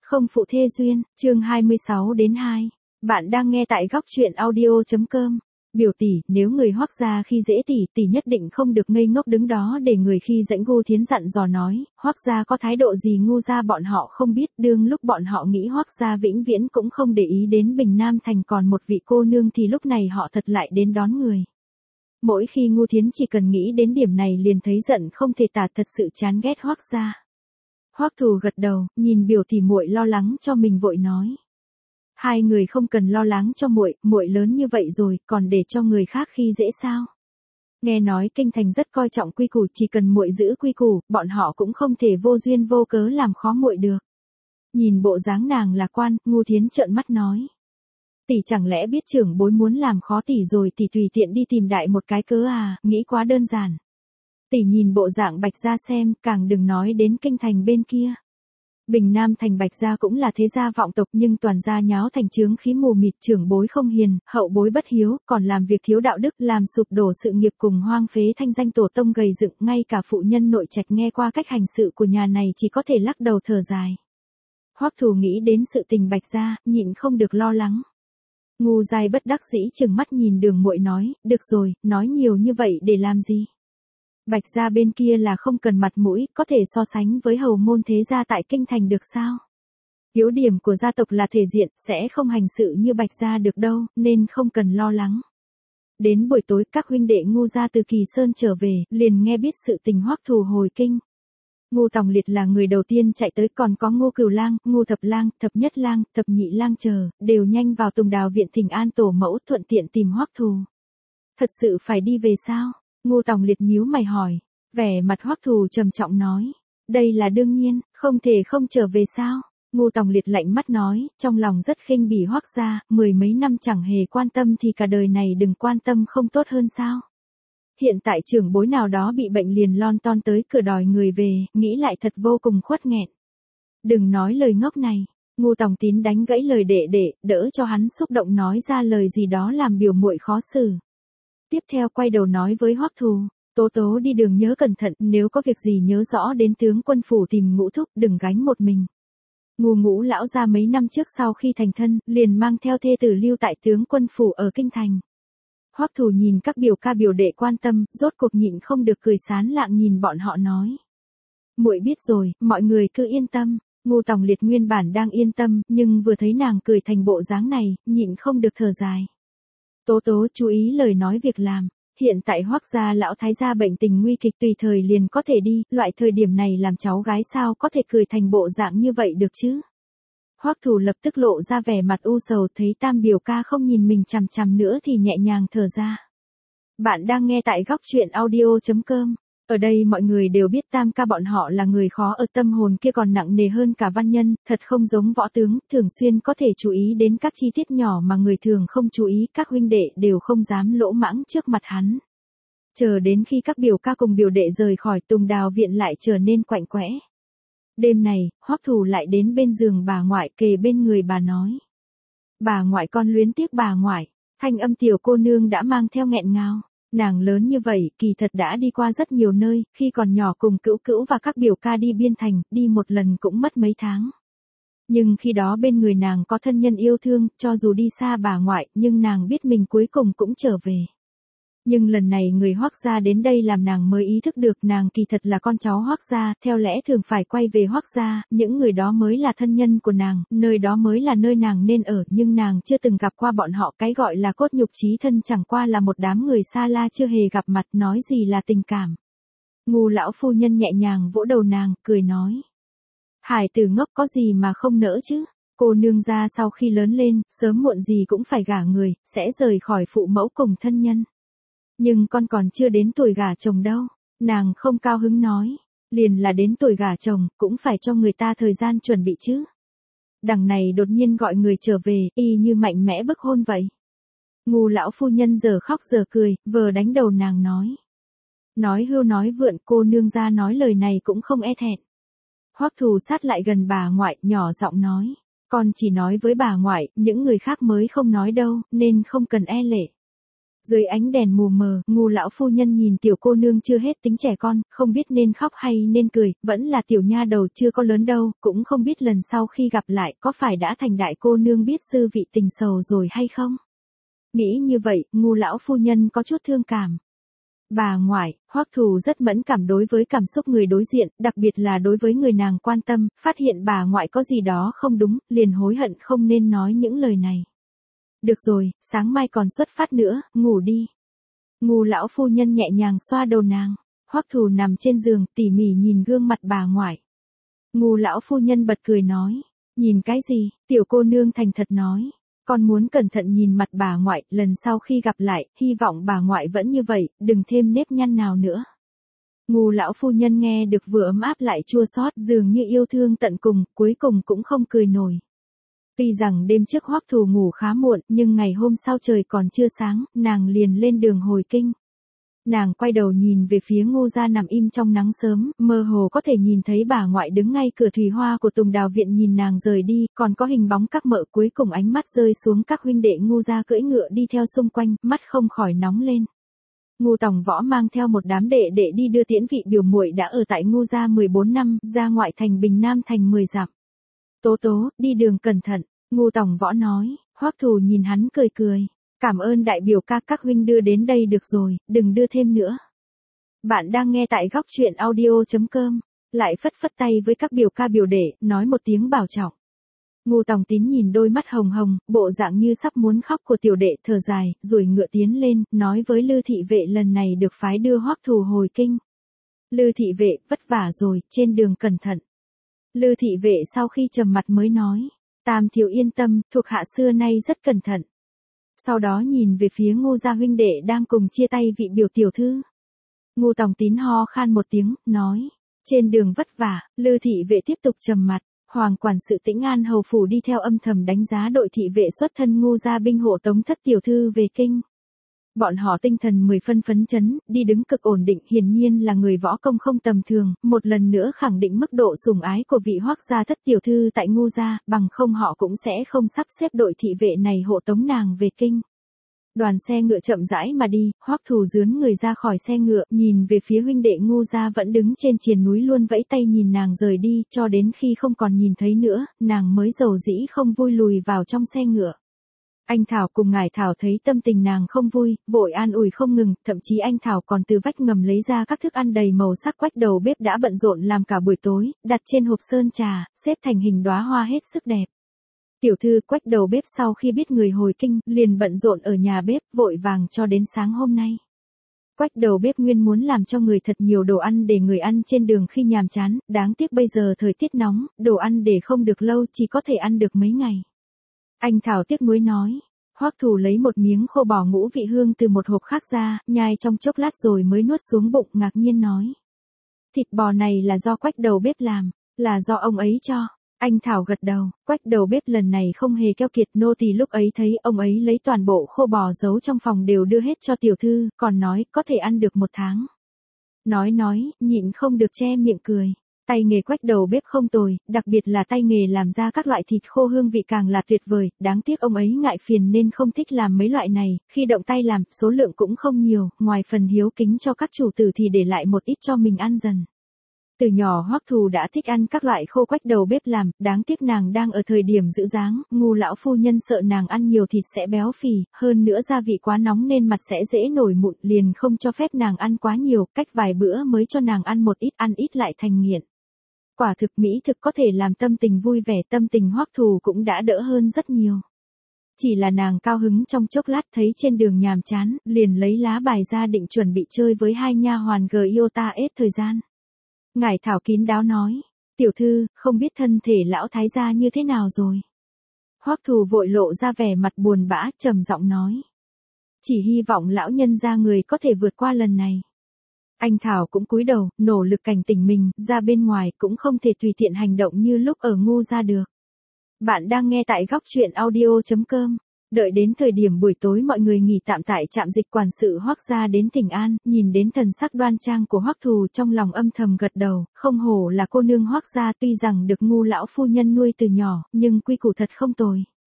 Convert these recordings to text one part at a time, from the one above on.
Không phụ thê duyên, chương 26-2. Bạn đang nghe tại góc truyện audio.com. Biểu tỷ, nếu người Hoắc gia khi dễ tỷ nhất định không được ngây ngốc đứng đó để người khi dãnh Ngô Thiến dặn dò nói, Hoắc gia có thái độ gì ngu gia bọn họ không biết, đương lúc bọn họ nghĩ Hoắc gia vĩnh viễn cũng không để ý đến Bình Nam Thành còn một vị cô nương thì lúc này họ thật lại đến đón người. Mỗi khi Ngô Thiến chỉ cần nghĩ đến điểm này liền thấy giận không thể tả, thật sự chán ghét Hoắc gia. Hoắc Thù gật đầu, nhìn biểu tỷ muội lo lắng cho mình vội nói. Hai người không cần lo lắng cho muội lớn như vậy rồi, còn để cho người khác khi dễ sao? Nghe nói kinh thành rất coi trọng quy củ, chỉ cần muội giữ quy củ, bọn họ cũng không thể vô duyên vô cớ làm khó muội được. Nhìn bộ dáng nàng lạc quan, Ngô Thiến trợn mắt nói. Tỷ chẳng lẽ biết trưởng bối muốn làm khó tỷ rồi tỷ tùy tiện đi tìm đại một cái cớ à, nghĩ quá đơn giản. Tỷ nhìn bộ dạng Bạch gia xem, càng đừng nói đến kinh thành bên kia. Bình Nam Thành Bạch gia cũng là thế gia vọng tộc nhưng toàn gia nháo thành chướng khí mù mịt, trưởng bối không hiền, hậu bối bất hiếu, còn làm việc thiếu đạo đức, làm sụp đổ sự nghiệp cùng hoang phế thanh danh tổ tông gầy dựng, ngay cả phụ nhân nội trạch nghe qua cách hành sự của nhà này chỉ có thể lắc đầu thở dài. Hoắc Thù nghĩ đến sự tình Bạch gia, nhịn không được lo lắng. Ngu Giai bất đắc dĩ trừng mắt nhìn Đường muội nói, được rồi, nói nhiều như vậy để làm gì? Bạch gia bên kia là không cần mặt mũi, có thể so sánh với hầu môn thế gia tại kinh thành được sao? Yếu điểm của gia tộc là thể diện, sẽ không hành sự như Bạch gia được đâu, nên không cần lo lắng. Đến buổi tối các huynh đệ Ngô gia từ Kỳ Sơn trở về, liền nghe biết sự tình Hoắc Thù hồi kinh. Ngô Tòng Liệt là người đầu tiên chạy tới, còn có Ngô Cửu Lang, Ngô Thập Lang, Thập Nhất Lang, Thập Nhị Lang chờ, đều nhanh vào Tùng Đào viện thỉnh an tổ mẫu, thuận tiện tìm Hoắc Thù. Thật sự phải đi về sao? Ngô Tòng Liệt nhíu mày hỏi. Vẻ mặt Hoắc Thù trầm trọng nói. Đây là đương nhiên, không thể không trở về sao? Ngô Tòng Liệt lạnh mắt nói, trong lòng rất khinh bỉ Hoắc gia, mười mấy năm chẳng hề quan tâm thì cả đời này đừng quan tâm không tốt hơn sao? Hiện tại trưởng bối nào đó bị bệnh liền lon ton tới cửa đòi người về, nghĩ lại thật vô cùng khuất nghẹn. Đừng nói lời ngốc này. Ngô Tòng Tín đánh gãy lời đệ đệ, đỡ cho hắn xúc động nói ra lời gì đó làm biểu muội khó xử. Tiếp theo quay đầu nói với Hoắc Thù, Tố Tố đi đường nhớ cẩn thận, nếu có việc gì nhớ rõ đến tướng quân phủ tìm Ngũ thúc, đừng gánh một mình. Ngũ lão gia mấy năm trước sau khi thành thân, liền mang theo thê tử lưu tại tướng quân phủ ở kinh thành. Hoắc Thù nhìn các biểu ca biểu đệ quan tâm, rốt cuộc nhịn không được cười sán lạng nhìn bọn họ nói. Muội biết rồi, mọi người cứ yên tâm. Ngô Tòng Liệt nguyên bản đang yên tâm, nhưng vừa thấy nàng cười thành bộ dáng này, nhịn không được thở dài. Tố Tố chú ý lời nói việc làm, hiện tại Hoắc gia lão thái gia bệnh tình nguy kịch tùy thời liền có thể đi, loại thời điểm này làm cháu gái sao có thể cười thành bộ dạng như vậy được chứ? Hoắc Thù lập tức lộ ra vẻ mặt u sầu, thấy tam biểu ca không nhìn mình chằm chằm nữa thì nhẹ nhàng thở ra. Bạn đang nghe tại góc truyện audio.com. Ở đây mọi người đều biết tam ca bọn họ là người khó ở, tâm hồn kia còn nặng nề hơn cả văn nhân, thật không giống võ tướng, thường xuyên có thể chú ý đến các chi tiết nhỏ mà người thường không chú ý, các huynh đệ đều không dám lỗ mãng trước mặt hắn. Chờ đến khi các biểu ca cùng biểu đệ rời khỏi Tùng Đào viện lại trở nên quạnh quẽ. Đêm này, Hoắc Thù lại đến bên giường bà ngoại kề bên người bà nói. Bà ngoại con luyến tiếc bà ngoại, thanh âm tiểu cô nương đã mang theo nghẹn ngào. Nàng lớn như vậy, kỳ thật đã đi qua rất nhiều nơi, khi còn nhỏ cùng Cữu Cữu và các biểu ca đi biên thành, đi một lần cũng mất mấy tháng. Nhưng khi đó bên người nàng có thân nhân yêu thương, cho dù đi xa bà ngoại, nhưng nàng biết mình cuối cùng cũng trở về. Nhưng lần này người Hoắc gia đến đây làm nàng mới ý thức được nàng kỳ thật là con cháu Hoắc gia, theo lẽ thường phải quay về Hoắc gia, những người đó mới là thân nhân của nàng, nơi đó mới là nơi nàng nên ở, nhưng nàng chưa từng gặp qua bọn họ, cái gọi là cốt nhục chí thân chẳng qua là một đám người xa la chưa hề gặp mặt, nói gì là tình cảm. Ngô lão phu nhân nhẹ nhàng vỗ đầu nàng, cười nói. Hải tử ngốc có gì mà không nỡ chứ, cô nương gia sau khi lớn lên, sớm muộn gì cũng phải gả người, sẽ rời khỏi phụ mẫu cùng thân nhân. Nhưng con còn chưa đến tuổi gả chồng đâu, nàng không cao hứng nói, liền là đến tuổi gả chồng, cũng phải cho người ta thời gian chuẩn bị chứ. Đằng này đột nhiên gọi người trở về, y như mạnh mẽ bức hôn vậy. Ngô lão phu nhân giờ khóc giờ cười, vờ đánh đầu nàng nói. Nói hưu nói vượn, cô nương gia nói lời này cũng không e thẹn. Hoắc Thù sát lại gần bà ngoại, nhỏ giọng nói, con chỉ nói với bà ngoại, những người khác mới không nói đâu, nên không cần e lệ. Dưới ánh đèn mù mờ, Ngu lão phu nhân nhìn tiểu cô nương chưa hết tính trẻ con, không biết nên khóc hay nên cười, vẫn là tiểu nha đầu chưa có lớn đâu, cũng không biết lần sau khi gặp lại có phải đã thành đại cô nương biết dư vị tình sầu rồi hay không. Nghĩ như vậy, Ngu lão phu nhân có chút thương cảm. Bà ngoại, Hoắc Thù rất mẫn cảm đối với cảm xúc người đối diện, đặc biệt là đối với người nàng quan tâm, phát hiện bà ngoại có gì đó không đúng, liền hối hận không nên nói những lời này. Được rồi, sáng mai còn xuất phát nữa, ngủ đi. Ngu lão phu nhân nhẹ nhàng xoa đầu nàng. Hoắc Thù nằm trên giường, tỉ mỉ nhìn gương mặt bà ngoại. Ngu lão phu nhân bật cười nói, nhìn cái gì, tiểu cô nương thành thật nói. Con muốn cẩn thận nhìn mặt bà ngoại, lần sau khi gặp lại, hy vọng bà ngoại vẫn như vậy, đừng thêm nếp nhăn nào nữa. Ngu lão phu nhân nghe được vừa ấm áp lại chua xót, dường như yêu thương tận cùng, cuối cùng cũng không cười nổi. Tuy rằng đêm trước Hoắc Thù ngủ khá muộn, nhưng ngày hôm sau trời còn chưa sáng, nàng liền lên đường hồi kinh. Nàng quay đầu nhìn về phía Ngô gia nằm im trong nắng sớm, mơ hồ có thể nhìn thấy bà ngoại đứng ngay cửa thủy hoa của Tùng Đào viện nhìn nàng rời đi, còn có hình bóng các mợ cuối cùng ánh mắt rơi xuống các huynh đệ Ngô gia cưỡi ngựa đi theo xung quanh, mắt không khỏi nóng lên. Ngô Tòng Võ mang theo một đám đệ đệ đi đưa tiễn vị biểu muội đã ở tại Ngô gia 14 năm, ra ngoại thành Bình Nam thành 10 dặm. Tố tố, đi đường cẩn thận, Ngô Tòng Võ nói. Hoắc Thù nhìn hắn cười cười. Cảm ơn đại biểu ca, các huynh đưa đến đây được rồi, đừng đưa thêm nữa. Bạn đang nghe tại góc truyện audio.com, lại phất phất tay với các biểu ca biểu đệ, nói một tiếng bảo trọng. Ngô Tòng Tín nhìn đôi mắt hồng hồng, bộ dạng như sắp muốn khóc của tiểu đệ, thở dài, rồi ngựa tiến lên, nói với Lư thị vệ lần này được phái đưa Hoắc Thù hồi kinh. Lư thị vệ, vất vả rồi, trên đường cẩn thận. Lư thị vệ sau khi trầm mặt mới nói, Tam thiếu yên tâm, thuộc hạ xưa nay rất cẩn thận. Sau đó nhìn về phía Ngô gia huynh đệ đang cùng chia tay vị biểu tiểu thư. Ngô Tòng Tín ho khan một tiếng, nói, trên đường vất vả. Lư thị vệ tiếp tục trầm mặt. Hoàng quản sự Tĩnh An hầu phủ đi theo âm thầm đánh giá đội thị vệ xuất thân Ngô gia binh hộ tống thất tiểu thư về kinh. Bọn họ tinh thần 10 phân phấn chấn, đi đứng cực ổn định, hiển nhiên là người võ công không tầm thường, một lần nữa khẳng định mức độ sủng ái của vị Hoắc gia thất tiểu thư tại Ngô gia, bằng không họ cũng sẽ không sắp xếp đội thị vệ này hộ tống nàng về kinh. Đoàn xe ngựa chậm rãi mà đi, Hoắc Thù rướn người ra khỏi xe ngựa, nhìn về phía huynh đệ Ngô gia vẫn đứng trên triền núi luôn vẫy tay nhìn nàng rời đi, cho đến khi không còn nhìn thấy nữa, nàng mới dầu dĩ không vui lùi vào trong xe ngựa. Anh Thảo cùng Ngải Thảo thấy tâm tình nàng không vui, vội an ủi không ngừng, thậm chí anh Thảo còn từ vách ngầm lấy ra các thức ăn đầy màu sắc. Quách đầu bếp đã bận rộn làm cả buổi tối, đặt trên hộp sơn trà, xếp thành hình đóa hoa hết sức đẹp. Tiểu thư Quách đầu bếp sau khi biết người hồi kinh, liền bận rộn ở nhà bếp, vội vàng cho đến sáng hôm nay. Quách đầu bếp nguyên muốn làm cho người thật nhiều đồ ăn để người ăn trên đường khi nhàm chán, đáng tiếc bây giờ thời tiết nóng, đồ ăn để không được lâu, chỉ có thể ăn được mấy ngày. Anh Thảo tiếc nuối nói. Hoắc Thù lấy một miếng khô bò ngũ vị hương từ một hộp khác ra, nhai trong chốc lát rồi mới nuốt xuống bụng, ngạc nhiên nói. Thịt bò này là do Quách đầu bếp làm, là do ông ấy cho. Anh Thảo gật đầu, Quách đầu bếp lần này không hề keo kiệt, nô tỳ lúc ấy thấy ông ấy lấy toàn bộ khô bò giấu trong phòng đều đưa hết cho tiểu thư, còn nói có thể ăn được 1 tháng. Nói, nhịn không được che miệng cười. Tay nghề Quách đầu bếp không tồi, đặc biệt là tay nghề làm ra các loại thịt khô hương vị càng là tuyệt vời, đáng tiếc ông ấy ngại phiền nên không thích làm mấy loại này, khi động tay làm, số lượng cũng không nhiều, ngoài phần hiếu kính cho các chủ tử thì để lại một ít cho mình ăn dần. Từ nhỏ Hoắc Thù đã thích ăn các loại khô Quách đầu bếp làm, đáng tiếc nàng đang ở thời điểm giữ dáng, Ngu lão phu nhân sợ nàng ăn nhiều thịt sẽ béo phì, hơn nữa gia vị quá nóng nên mặt sẽ dễ nổi mụn, liền không cho phép nàng ăn quá nhiều, cách vài bữa mới cho nàng ăn một ít, ăn ít lại thành nghiện. Quả thực mỹ thực có thể làm tâm tình vui vẻ, tâm tình Hoắc Thù cũng đã đỡ hơn rất nhiều. Chỉ là nàng cao hứng trong chốc lát thấy trên đường nhàm chán, liền lấy lá bài ra định chuẩn bị chơi với 2 nha hoàn Giota hết thời gian. Ngải Thảo kín đáo nói, tiểu thư, không biết thân thể lão thái gia như thế nào rồi. Hoắc Thù vội lộ ra vẻ mặt buồn bã, trầm giọng nói. Chỉ hy vọng lão nhân gia người có thể vượt qua lần này. Anh Thảo cũng cúi đầu, nỗ lực cảnh tỉnh mình, ra bên ngoài cũng không thể tùy tiện hành động như lúc ở Ngô gia được. Bạn đang nghe tại góc truyện audio.com. Đợi đến thời điểm buổi tối mọi người nghỉ tạm tại trạm dịch, quản sự Hoắc gia đến Tỉnh An, nhìn đến thần sắc đoan trang của Hoắc Thù trong lòng âm thầm gật đầu, không hổ là cô nương Hoắc gia, tuy rằng được Ngu lão phu nhân nuôi từ nhỏ, nhưng quy củ thật không tồi.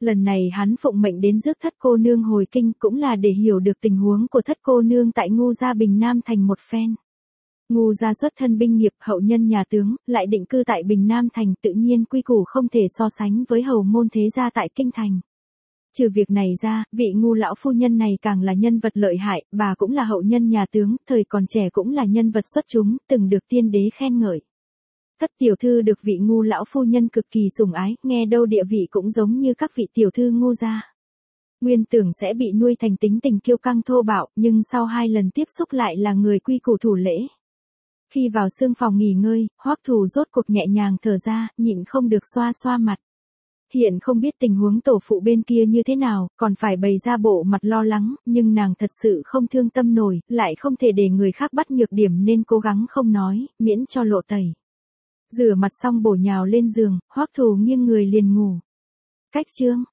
Lần này hắn phụng mệnh đến rước thất cô nương hồi kinh cũng là để hiểu được tình huống của thất cô nương tại Ngu gia Bình Nam Thành một phen. Ngu gia xuất thân binh nghiệp, hậu nhân nhà tướng, lại định cư tại Bình Nam Thành, tự nhiên quy củ không thể so sánh với hầu môn thế gia tại kinh thành. Trừ việc này ra, vị Ngu lão phu nhân này càng là nhân vật lợi hại, bà cũng là hậu nhân nhà tướng, thời còn trẻ cũng là nhân vật xuất chúng, từng được tiên đế khen ngợi. Thất tiểu thư được vị Ngu lão phu nhân cực kỳ sủng ái, nghe đâu địa vị cũng giống như các vị tiểu thư Ngu gia. Nguyên tưởng sẽ bị nuôi thành tính tình kiêu căng thô bạo, nhưng sau 2 lần tiếp xúc lại là người quy củ thủ lễ. Khi vào sương phòng nghỉ ngơi, Hoắc Thù rốt cuộc nhẹ nhàng thở ra, nhịn không được xoa xoa mặt. Hiện không biết tình huống tổ phụ bên kia như thế nào, còn phải bày ra bộ mặt lo lắng, nhưng nàng thật sự không thương tâm nổi, lại không thể để người khác bắt nhược điểm nên cố gắng không nói, miễn cho lộ tẩy. Rửa mặt xong bổ nhào lên giường, Hoắc Thù nghiêng người liền ngủ. Cách chương